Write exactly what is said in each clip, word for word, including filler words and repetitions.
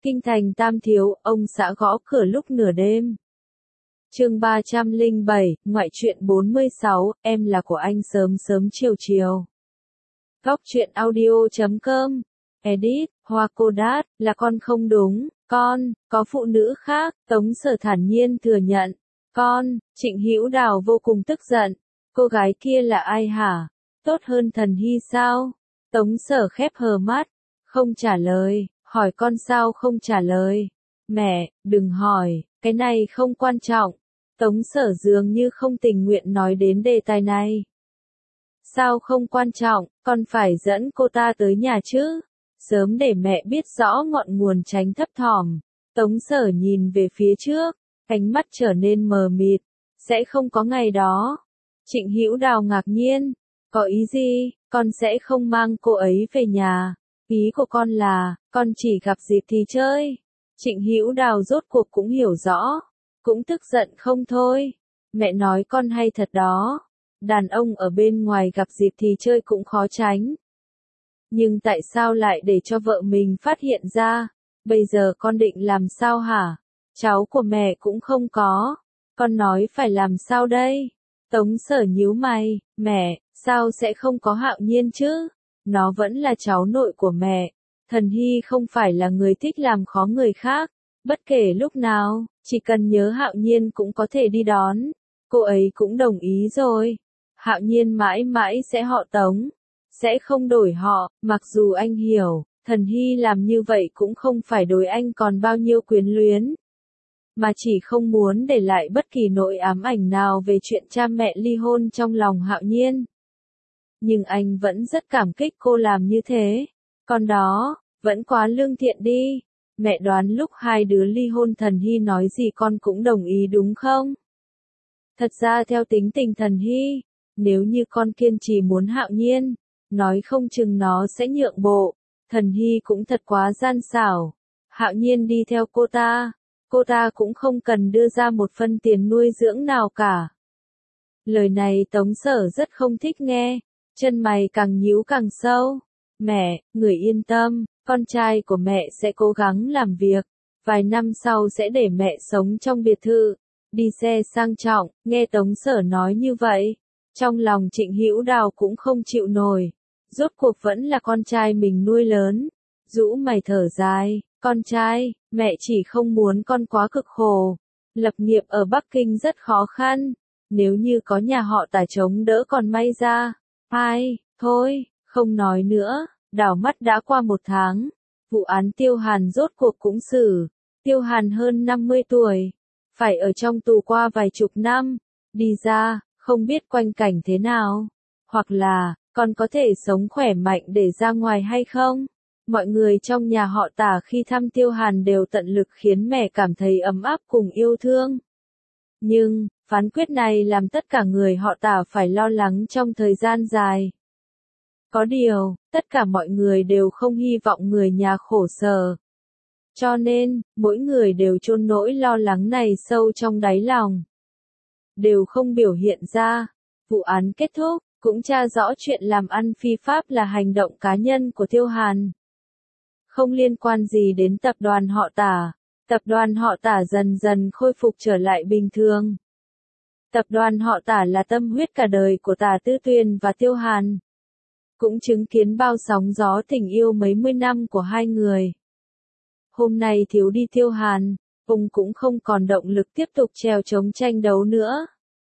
Kinh thành Tam Thiếu, ông xã gõ cửa lúc nửa đêm. Chương ba trăm lẻ bảy, ngoại truyện bốn mươi sáu, em là của anh sớm sớm chiều chiều. Góc truyện audio chấm com. Edit, Hoa Cô Đát, là con không đúng, con, có phụ nữ khác, Tống Sở thản nhiên thừa nhận. Con, Trịnh Hữu Đào vô cùng tức giận. Cô gái kia là ai hả? Tốt hơn Thần Hy sao? Tống Sở khép hờ mắt, không trả lời, hỏi con sao không trả lời. Mẹ, đừng hỏi, cái này không quan trọng. Tống Sở dường như không tình nguyện nói đến đề tài này. Sao không quan trọng, con phải dẫn cô ta tới nhà chứ? Sớm để mẹ biết rõ ngọn nguồn tránh thấp thỏm. Tống Sở nhìn về phía trước, ánh mắt trở nên mờ mịt. Sẽ không có ngày đó. Trịnh Hữu Đào ngạc nhiên. Có ý gì? Con sẽ không mang cô ấy về nhà. Ý của con là, con chỉ gặp dịp thì chơi. Trịnh Hữu Đào rốt cuộc cũng hiểu rõ. Cũng tức giận không thôi. Mẹ nói con hay thật đó. Đàn ông ở bên ngoài gặp dịp thì chơi cũng khó tránh. Nhưng tại sao lại để cho vợ mình phát hiện ra? Bây giờ con định làm sao hả? Cháu của mẹ cũng không có. Con nói phải làm sao đây? Tống Sở nhíu mày, mẹ, sao sẽ không có Hạo Nhiên chứ? Nó vẫn là cháu nội của mẹ. Thần Hy không phải là người thích làm khó người khác. Bất kể lúc nào, chỉ cần nhớ Hạo Nhiên cũng có thể đi đón. Cô ấy cũng đồng ý rồi. Hạo Nhiên mãi mãi sẽ họ Tống. Sẽ không đổi họ, mặc dù anh hiểu, Thần Hy làm như vậy cũng không phải đối anh còn bao nhiêu quyến luyến. Mà chỉ không muốn để lại bất kỳ nỗi ám ảnh nào về chuyện cha mẹ ly hôn trong lòng Hạo Nhiên. Nhưng anh vẫn rất cảm kích cô làm như thế. Con đó, vẫn quá lương thiện đi. Mẹ đoán lúc hai đứa ly hôn Thần Hy nói gì con cũng đồng ý đúng không? Thật ra theo tính tình Thần Hy, nếu như con kiên trì muốn Hạo Nhiên, nói không chừng nó sẽ nhượng bộ. Thần Hy cũng thật quá gian xảo. Hạo Nhiên đi theo cô ta, cô ta cũng không cần đưa ra một phân tiền nuôi dưỡng nào cả. Lời này Tống Sở rất không thích nghe, chân mày càng nhíu càng sâu. Mẹ, người yên tâm, con trai của mẹ sẽ cố gắng làm việc, vài năm sau sẽ để mẹ sống trong biệt thự, đi xe sang trọng. Nghe Tống Sở nói như vậy, trong lòng Trịnh Hữu Đào cũng không chịu nổi. Rốt cuộc vẫn là con trai mình nuôi lớn. Rũ mày thở dài, con trai, mẹ chỉ không muốn con quá cực khổ. Lập nghiệp ở Bắc Kinh rất khó khăn. Nếu như có nhà họ Tả chống đỡ còn may ra. Ai, thôi, không nói nữa. Đảo mắt đã qua một tháng. Vụ án Tiêu Hàn rốt cuộc cũng xử. Tiêu Hàn hơn năm mươi tuổi. Phải ở trong tù qua vài chục năm. Đi ra, không biết quanh cảnh thế nào. Hoặc là, con có thể sống khỏe mạnh để ra ngoài hay không? Mọi người trong nhà họ Tả khi thăm Tiêu Hàn đều tận lực khiến mẹ cảm thấy ấm áp cùng yêu thương. Nhưng, phán quyết này làm tất cả người họ Tả phải lo lắng trong thời gian dài. Có điều, tất cả mọi người đều không hy vọng người nhà khổ sở. Cho nên, mỗi người đều chôn nỗi lo lắng này sâu trong đáy lòng. Đều không biểu hiện ra. Vụ án kết thúc, cũng tra rõ chuyện làm ăn phi pháp là hành động cá nhân của Tiêu Hàn. Không liên quan gì đến tập đoàn họ Tả. Tập đoàn họ Tả dần dần khôi phục trở lại bình thường. Tập đoàn họ Tả là tâm huyết cả đời của Tả Tư Tuyền và Tiêu Hàn. Cũng chứng kiến bao sóng gió tình yêu mấy mươi năm của hai người. Hôm nay thiếu đi Tiêu Hàn, ông cũng không còn động lực tiếp tục trèo chống tranh đấu nữa.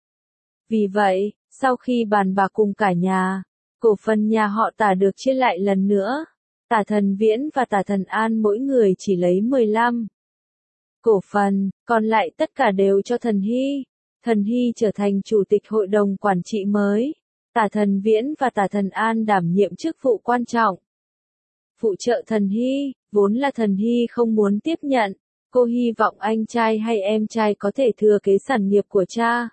Vì vậy, sau khi bàn bạc cùng cả nhà, cổ phần nhà họ Tả được chia lại lần nữa. Tả Thần Viễn và Tả Thần An mỗi người chỉ lấy mười lăm cổ phần, còn lại tất cả đều cho Thần Hy. Thần Hy trở thành chủ tịch hội đồng quản trị mới. Tả Thần Viễn và Tả Thần An đảm nhiệm chức vụ quan trọng. Phụ trợ Thần Hy, vốn là Thần Hy không muốn tiếp nhận. Cô hy vọng anh trai hay em trai có thể thừa kế sản nghiệp của cha.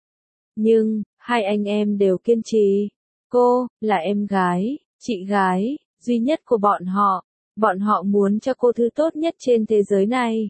Nhưng, hai anh em đều kiên trì. Cô, là em gái, chị gái, duy nhất của bọn họ. Bọn họ muốn cho cô thứ tốt nhất trên thế giới này.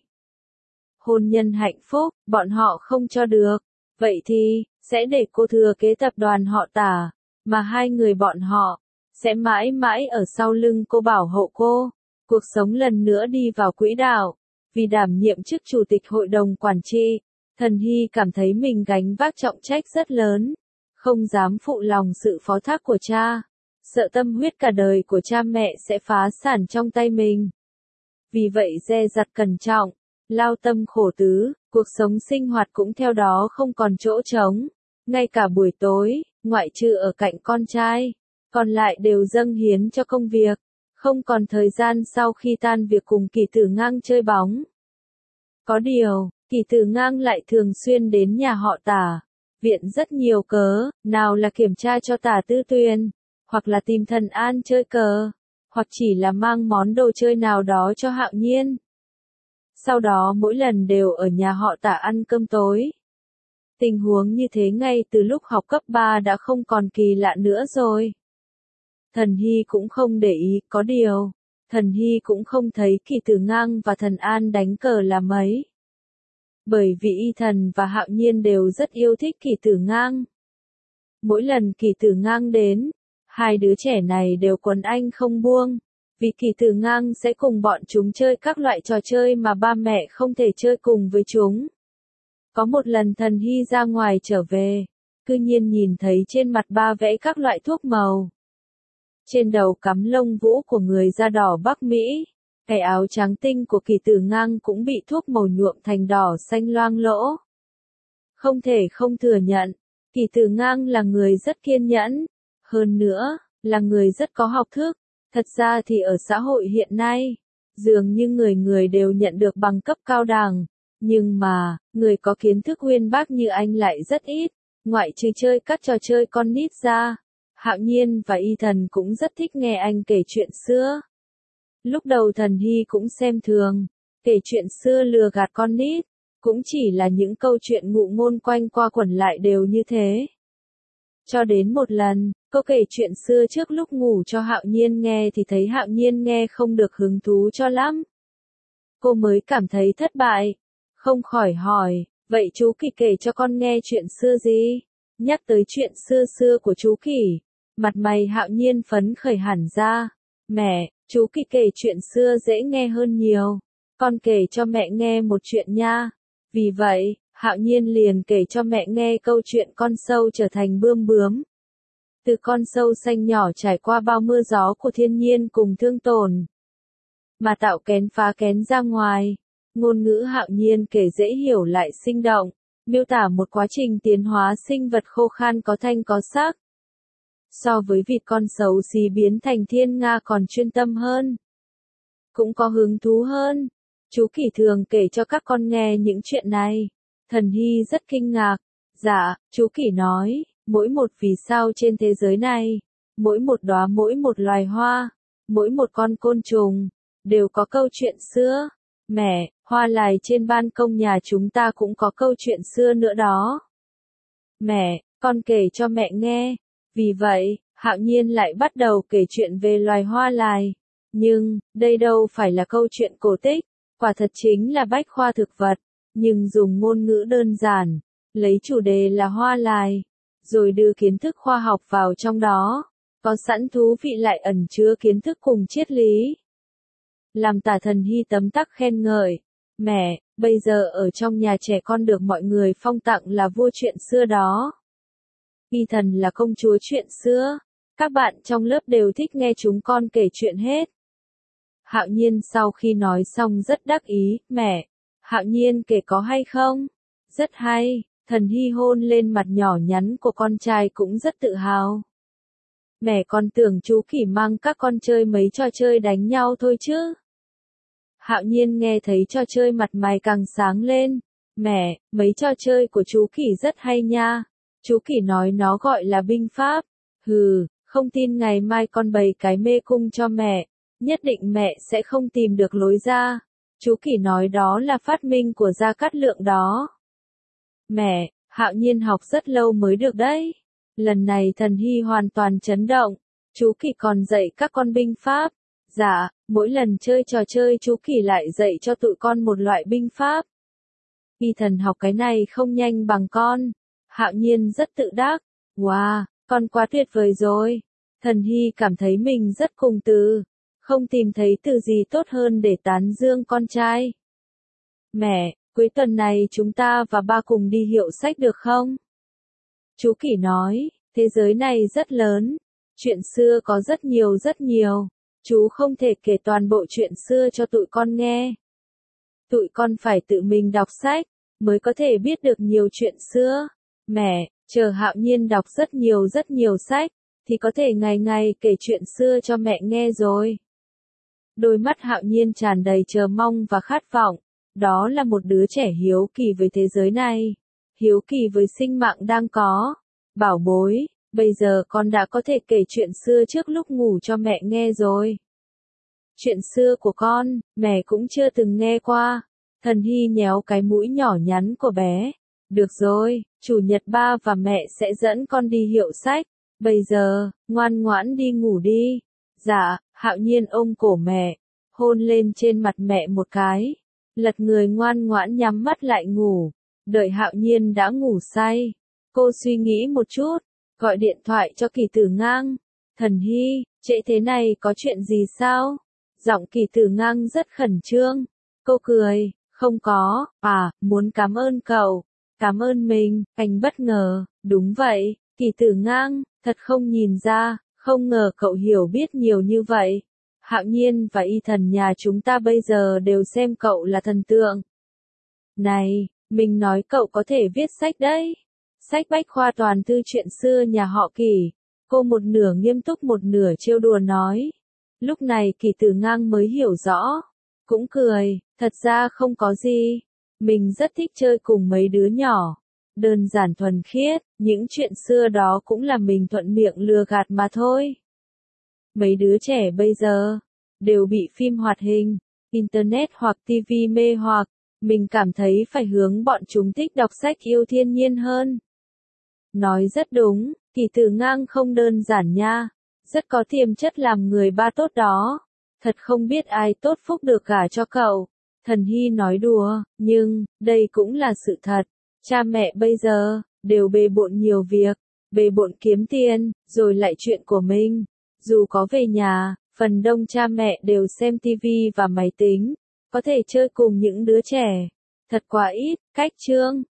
Hôn nhân hạnh phúc, bọn họ không cho được. Vậy thì, sẽ để cô thừa kế tập đoàn họ Tả. Mà hai người bọn họ, sẽ mãi mãi ở sau lưng cô bảo hộ cô. cuộc sống lần nữa đi vào quỹ đạo. Vì đảm nhiệm chức chủ tịch hội đồng quản trị, Thần Hy cảm thấy mình gánh vác trọng trách rất lớn, không dám phụ lòng sự phó thác của cha, sợ tâm huyết cả đời của cha mẹ sẽ phá sản trong tay mình. Vì vậy dè dặt cẩn trọng, lao tâm khổ tứ, cuộc sống sinh hoạt cũng theo đó không còn chỗ trống. Ngay cả buổi tối, ngoại trừ ở cạnh con trai, còn lại đều dâng hiến cho công việc, không còn thời gian sau khi tan việc cùng Kỳ Tử Ngang chơi bóng. Có điều, Kỳ Tử Ngang lại thường xuyên đến nhà họ Tả, viện rất nhiều cớ, nào là kiểm tra cho Tả Tư Tuyền, hoặc là tìm Thần An chơi cờ, hoặc chỉ là mang món đồ chơi nào đó cho Hạo Nhiên. Sau đó mỗi lần đều ở nhà họ Tả ăn cơm tối. Tình huống như thế ngay từ lúc học cấp ba đã không còn kỳ lạ nữa rồi. Thần Hy cũng không để ý, có điều, Thần Hy cũng không thấy Kỳ Tử Ngang và Thần An đánh cờ là mấy. Bởi vì Y Thần và Hạo Nhiên đều rất yêu thích Kỳ Tử Ngang. Mỗi lần Kỳ Tử Ngang đến, hai đứa trẻ này đều quấn anh không buông, vì Kỳ Tử Ngang sẽ cùng bọn chúng chơi các loại trò chơi mà ba mẹ không thể chơi cùng với chúng. Có một lần Thần Hy ra ngoài trở về, cư nhiên nhìn thấy trên mặt ba vẽ các loại thuốc màu. Trên đầu cắm lông vũ của người da đỏ Bắc Mỹ, cái áo trắng tinh của Kỳ Tử Ngang cũng bị thuốc màu nhuộm thành đỏ xanh loang lỗ. Không thể không thừa nhận, Kỳ Tử Ngang là người rất kiên nhẫn, hơn nữa, là người rất có học thức. Thật ra thì ở xã hội hiện nay, dường như người người đều nhận được bằng cấp cao đẳng, nhưng mà, người có kiến thức uyên bác như anh lại rất ít, ngoại trừ chơi các trò chơi con nít ra. Hạo Nhiên và Y Thần cũng rất thích nghe anh kể chuyện xưa. Lúc đầu Thần Hy cũng xem thường, kể chuyện xưa lừa gạt con nít, cũng chỉ là những câu chuyện ngụ ngôn quanh qua quẩn lại đều như thế. Cho đến một lần, cô kể chuyện xưa trước lúc ngủ cho Hạo Nhiên nghe thì thấy Hạo Nhiên nghe không được hứng thú cho lắm. Cô mới cảm thấy thất bại, không khỏi hỏi, vậy chú Kỳ kể cho con nghe chuyện xưa gì? Nhắc tới chuyện xưa xưa của chú Kỳ, mặt mày Hạo Nhiên phấn khởi hẳn ra. Mẹ, chú Kỳ kể chuyện xưa dễ nghe hơn nhiều, con kể cho mẹ nghe một chuyện nha. Vì vậy, Hạo Nhiên liền kể cho mẹ nghe câu chuyện con sâu trở thành bươm bướm. Từ con sâu xanh nhỏ trải qua bao mưa gió của thiên nhiên cùng thương tổn, mà tạo kén phá kén ra ngoài. Ngôn ngữ Hạo Nhiên kể dễ hiểu lại sinh động, miêu tả một quá trình tiến hóa sinh vật khô khan có thanh có sắc. So với vịt con xấu xí biến thành thiên nga còn chuyên tâm hơn, cũng có hứng thú hơn. Chú Kỳ thường kể cho các con nghe những chuyện này. Thần Hy rất kinh ngạc. Dạ, chú Kỳ nói, mỗi một vì sao trên thế giới này, mỗi một đóa mỗi một loài hoa, mỗi một con côn trùng, đều có câu chuyện xưa. Mẹ, hoa lài trên ban công nhà chúng ta cũng có câu chuyện xưa nữa đó. Mẹ, con kể cho mẹ nghe. Vì vậy, Hạo Nhiên lại bắt đầu kể chuyện về loài hoa lài. Nhưng, đây đâu phải là câu chuyện cổ tích, quả thật chính là bách khoa thực vật, nhưng dùng ngôn ngữ đơn giản, lấy chủ đề là hoa lài, rồi đưa kiến thức khoa học vào trong đó, có sẵn thú vị lại ẩn chứa kiến thức cùng triết lý. Làm Tả Thần Hy tấm tắc khen ngợi. Mẹ, bây giờ ở trong nhà trẻ con được mọi người phong tặng là vua chuyện xưa đó. Y Thần là công chúa chuyện xưa. Các bạn trong lớp đều thích nghe chúng con kể chuyện hết. Hạo Nhiên sau khi nói xong rất đắc ý. Mẹ, Hạo Nhiên kể có hay không? Rất hay. Thần Hy hôn lên mặt nhỏ nhắn của con trai cũng rất tự hào. Mẹ con tưởng chú Kỳ mang các con chơi mấy trò chơi đánh nhau thôi chứ. Hạo Nhiên nghe thấy trò chơi mặt mày càng sáng lên. Mẹ, mấy trò chơi của chú Kỳ rất hay nha. Chú Kỳ nói nó gọi là binh pháp. Hừ, không tin ngày mai con bày cái mê cung cho mẹ, nhất định mẹ sẽ không tìm được lối ra. Chú Kỳ nói đó là phát minh của Gia Cát Lượng đó. Mẹ, Hạo Nhiên học rất lâu mới được đấy. Lần này Thần Hy hoàn toàn chấn động. Chú Kỳ còn dạy các con binh pháp. Dạ, mỗi lần chơi trò chơi chú Kỳ lại dạy cho tụi con một loại binh pháp. Y Thần học cái này không nhanh bằng con. Hạo Nhiên rất tự đắc. Wow, con quá tuyệt vời rồi. Thần Hy cảm thấy mình rất cùng từ. không tìm thấy từ gì tốt hơn để tán dương con trai. Mẹ, cuối tuần này chúng ta và ba cùng đi hiệu sách được không? Chú Kỷ nói, thế giới này rất lớn, chuyện xưa có rất nhiều rất nhiều, chú không thể kể toàn bộ chuyện xưa cho tụi con nghe. Tụi con phải tự mình đọc sách, mới có thể biết được nhiều chuyện xưa. Mẹ, chờ Hạo Nhiên đọc rất nhiều rất nhiều sách, thì có thể ngày ngày kể chuyện xưa cho mẹ nghe rồi. Đôi mắt Hạo Nhiên tràn đầy chờ mong và khát vọng, đó là một đứa trẻ hiếu kỳ với thế giới này, hiếu kỳ với sinh mạng đang có. Bảo bối, bây giờ con đã có thể kể chuyện xưa trước lúc ngủ cho mẹ nghe rồi. Chuyện xưa của con, mẹ cũng chưa từng nghe qua. Thần Hy nhéo cái mũi nhỏ nhắn của bé. Được rồi, chủ nhật ba và mẹ sẽ dẫn con đi hiệu sách. Bây giờ, ngoan ngoãn đi ngủ đi. Dạ, Hạo Nhiên ôm cổ mẹ, hôn lên trên mặt mẹ một cái. Lật người ngoan ngoãn nhắm mắt lại ngủ. Đợi Hạo Nhiên đã ngủ say, cô suy nghĩ một chút, gọi điện thoại cho Kỳ Tử Ngang. Thần Hy, trễ thế này có chuyện gì sao? Giọng Kỳ Tử Ngang rất khẩn trương. Cô cười, không có, à, muốn cảm ơn cậu. Cảm ơn mình, anh bất ngờ, đúng vậy, Kỳ Tử Ngang, thật không nhìn ra, không ngờ cậu hiểu biết nhiều như vậy. Hạo Nhiên và Y Thần nhà chúng ta bây giờ đều xem cậu là thần tượng. Này, mình nói cậu có thể viết sách đấy. Sách bách khoa toàn thư chuyện xưa nhà họ Kỳ. Cô một nửa nghiêm túc một nửa trêu đùa nói. Lúc này Kỳ Tử Ngang mới hiểu rõ. Cũng cười, thật ra không có gì. Mình rất thích chơi cùng mấy đứa nhỏ. Đơn giản thuần khiết, những chuyện xưa đó cũng là mình thuận miệng lừa gạt mà thôi. Mấy đứa trẻ bây giờ, đều bị phim hoạt hình, internet hoặc tivi mê hoặc. Mình cảm thấy phải hướng bọn chúng thích đọc sách yêu thiên nhiên hơn. Nói rất đúng, Kỳ Tử Ngang không đơn giản nha. Rất có tiềm chất làm người ba tốt đó. Thật không biết ai tốt phúc được gả cho cậu. Thần Hy nói đùa, nhưng, đây cũng là sự thật. Cha mẹ bây giờ, đều bề bộn nhiều việc. Bề bộn kiếm tiền, rồi lại chuyện của mình. Dù có về nhà, phần đông cha mẹ đều xem tivi và máy tính. Có thể chơi cùng những đứa trẻ. Thật quá ít, cách chương.